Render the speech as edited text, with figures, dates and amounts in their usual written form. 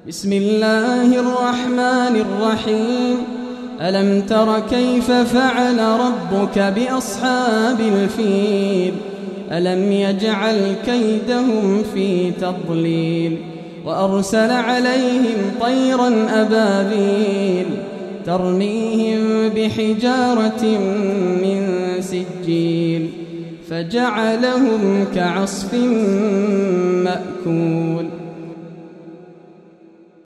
بسم الله الرحمن الرحيم. ألم تر كيف فعل ربك بأصحاب الفيل؟ ألم يجعل كيدهم في تضليل وأرسل عليهم طيرا أبابيل ترميهم بحجارة من سجيل فجعلهم كعصف مأكول.